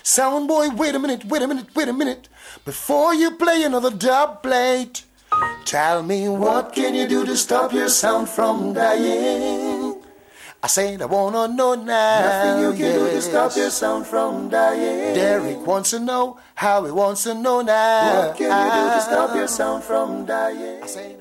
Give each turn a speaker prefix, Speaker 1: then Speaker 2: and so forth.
Speaker 1: Sound boy, wait a minute. Before you play another dub plate, tell me what can you do to stop your sound from dying? I said I wanna know now.
Speaker 2: Nothing you can do to stop your sound from dying.
Speaker 1: Derek wants to know how he wants to know now.
Speaker 2: What can you do to stop your sound from dying?
Speaker 1: I said